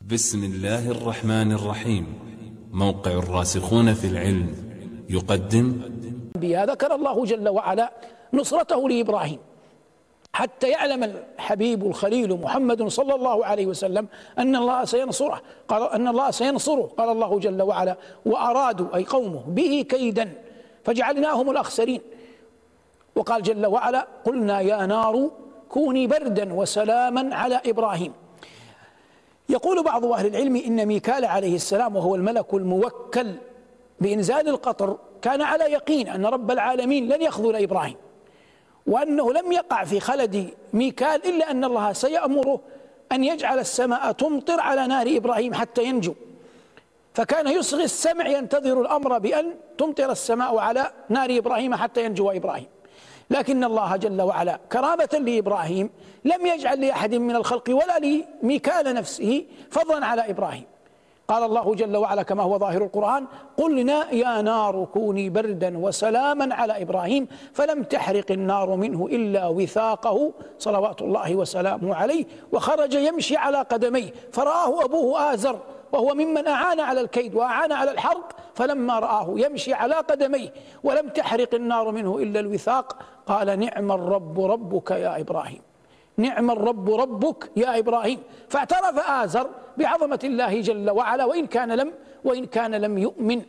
بسم الله الرحمن الرحيم. موقع الراسخون في العلم يقدم. ذكر الله جل وعلا نصرته لإبراهيم حتى يعلم الحبيب الخليل محمد صلى الله عليه وسلم أن الله سينصره. قال الله جل وعلا: وأرادوا أي قومه به كيدا فجعلناهم الأخسرين. وقال جل وعلا: قلنا يا نار كوني بردا وسلاما على إبراهيم. يقول بعض أهل العلم إن ميكال عليه السلام وهو الملك الموكل بإنزال القطر كان على يقين أن رب العالمين لن يخذل إبراهيم، وأنه لم يقع في خلد ميكال إلا أن الله سيأمره أن يجعل السماء تمطر على نار إبراهيم حتى ينجو، فكان يصغي السمع ينتظر الأمر بأن تمطر السماء على نار إبراهيم حتى ينجو إبراهيم. لكن الله جل وعلا كرامة لإبراهيم لم يجعل لأحد من الخلق ولا لميكال نفسه فضلا على إبراهيم. قال الله جل وعلا كما هو ظاهر القرآن: قلنا يا نار كوني بردا وسلاما على إبراهيم فلم تحرق النار منه إلا وثاقه صلوات الله وسلامه عليه، وخرج يمشي على قدميه فرآه أبوه آزر وهو ممن أعان على الكيد وأعان على الحرق، فلما رآه يمشي على قدميه ولم تحرق النار منه إلا الوثاق قال: نعم الرب ربك يا إبراهيم، نعم الرب ربك يا إبراهيم. فاعترف آزر بعظمة الله جل وعلا وإن كان لم يؤمن.